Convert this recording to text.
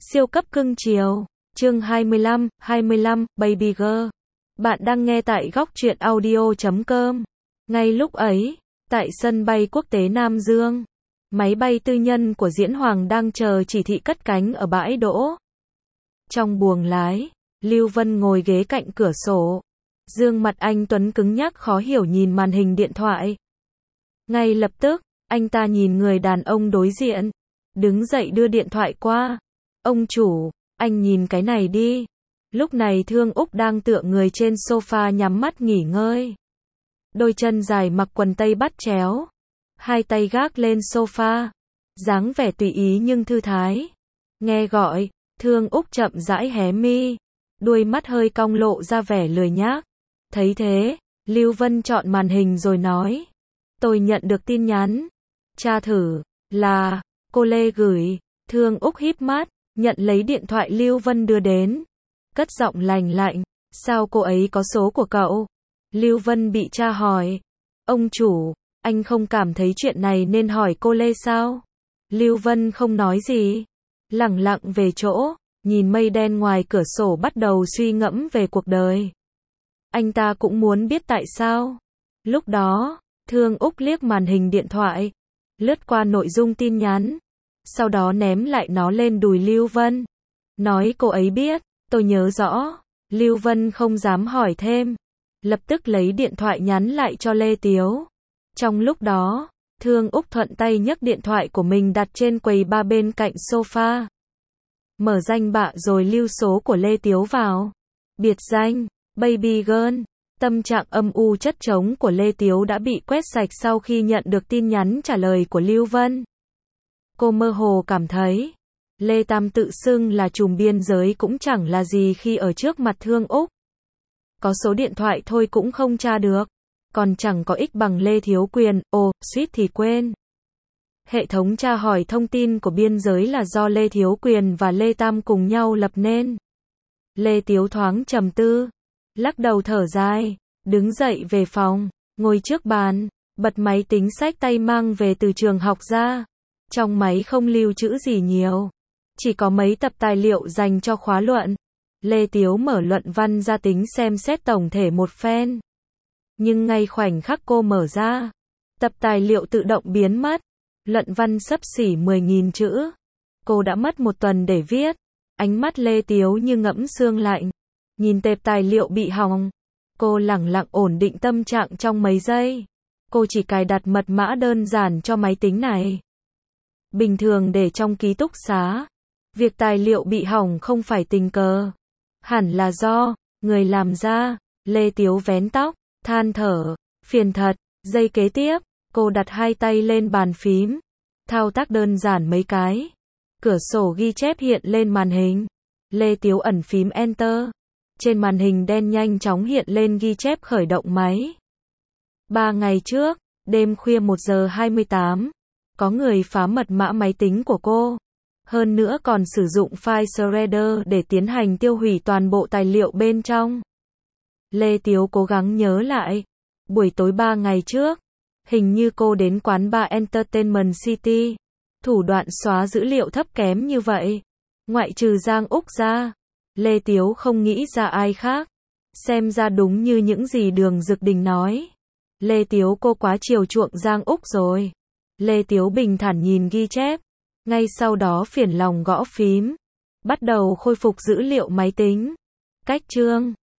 Siêu cấp cưng chiều. Chương 25, Baby Girl. Bạn đang nghe tại góc truyện audio.com. Ngay lúc ấy, tại sân bay quốc tế Nam Dương, máy bay tư nhân của Diễn Hoàng đang chờ chỉ thị cất cánh ở bãi đỗ. Trong buồng lái, Lưu Vân ngồi ghế cạnh cửa sổ. Dương mặt anh tuấn cứng nhắc khó hiểu nhìn màn hình điện thoại. Ngay lập tức, anh ta nhìn người đàn ông đối diện. Đứng dậy đưa điện thoại qua. Ông chủ, anh nhìn cái này đi. Lúc này Thương Úc đang tựa người trên sofa nhắm mắt nghỉ ngơi. Đôi chân dài mặc quần tây bắt chéo. Hai tay gác lên sofa. Dáng vẻ tùy ý nhưng thư thái. Nghe gọi, Thương Úc chậm rãi hé mi. Đuôi mắt hơi cong lộ ra vẻ lười nhác. Thấy thế, Lưu Vân chọn màn hình rồi nói. Tôi nhận được tin nhắn. Tra thử, là, cô Lê gửi. Thương Úc híp mắt, nhận lấy điện thoại Lưu Vân đưa đến. Cất giọng lành lạnh, sao cô ấy có số của cậu? Lưu Vân bị tra hỏi. Ông chủ, anh không cảm thấy chuyện này nên hỏi cô Lê sao? Lưu Vân không nói gì. Lẳng lặng về chỗ, nhìn mây đen ngoài cửa sổ bắt đầu suy ngẫm về cuộc đời. Anh ta cũng muốn biết tại sao. Lúc đó, Thương Úc liếc màn hình điện thoại, lướt qua nội dung tin nhắn, sau đó ném lại nó lên đùi Lưu Vân. Nói cô ấy biết, tôi nhớ rõ. Lưu Vân không dám hỏi thêm, lập tức lấy điện thoại nhắn lại cho Lê Tiếu. Trong lúc đó, Thương Úc thuận tay nhấc điện thoại của mình đặt trên quầy ba bên cạnh sofa. Mở danh bạ rồi lưu số của Lê Tiếu vào. Biệt danh, Baby Girl. Tâm trạng âm u chất trống của Lê Tiếu đã bị quét sạch sau khi nhận được tin nhắn trả lời của Lưu Vân. Cô mơ hồ cảm thấy, Lê Tam tự xưng là trùm biên giới cũng chẳng là gì khi ở trước mặt Thương Úc. Có số điện thoại thôi cũng không tra được, còn chẳng có ích bằng Lê Thiếu Quyền. Suýt thì quên. Hệ thống tra hỏi thông tin của biên giới là do Lê Thiếu Quyền và Lê Tam cùng nhau lập nên. Lê Tiếu thoáng trầm tư, lắc đầu thở dài, đứng dậy về phòng, ngồi trước bàn, bật máy tính xách tay mang về từ trường học ra. Trong máy không lưu trữ gì nhiều, chỉ có mấy tập tài liệu dành cho khóa luận. Lê Tiếu mở luận văn ra tính xem xét tổng thể một phen. Nhưng ngay khoảnh khắc cô mở ra, tập tài liệu tự động biến mất. Luận văn xấp xỉ 10.000 chữ. Cô đã mất một tuần để viết. Ánh mắt Lê Tiếu như ngẫm sương lạnh. Nhìn tệp tài liệu bị hỏng, cô lẳng lặng ổn định tâm trạng trong mấy giây. Cô chỉ cài đặt mật mã đơn giản cho máy tính này. Bình thường để trong ký túc xá. Việc tài liệu bị hỏng không phải tình cờ. Hẳn là do người làm ra. Lê Tiếu vén tóc, than thở, phiền thật. Giây kế tiếp, cô đặt hai tay lên bàn phím. Thao tác đơn giản mấy cái. Cửa sổ ghi chép hiện lên màn hình. Lê Tiếu ẩn phím Enter. Trên màn hình đen nhanh chóng hiện lên ghi chép khởi động máy. 3 ngày trước, đêm khuya 1:28, có người phá mật mã máy tính của cô. Hơn nữa còn sử dụng file shredder để tiến hành tiêu hủy toàn bộ tài liệu bên trong. Lê Tiếu cố gắng nhớ lại. Buổi tối 3 ngày trước, hình như cô đến quán bar Entertainment City. Thủ đoạn xóa dữ liệu thấp kém như vậy. Ngoại trừ Giang Úc ra, Lê Tiếu không nghĩ ra ai khác. Xem ra đúng như những gì Đường Dực Đình nói. Lê Tiếu cô quá chiều chuộng Giang Úc rồi. Lê Tiếu bình thản nhìn ghi chép. Ngay sau đó phiền lòng gõ phím. Bắt đầu khôi phục dữ liệu máy tính. Cách chương.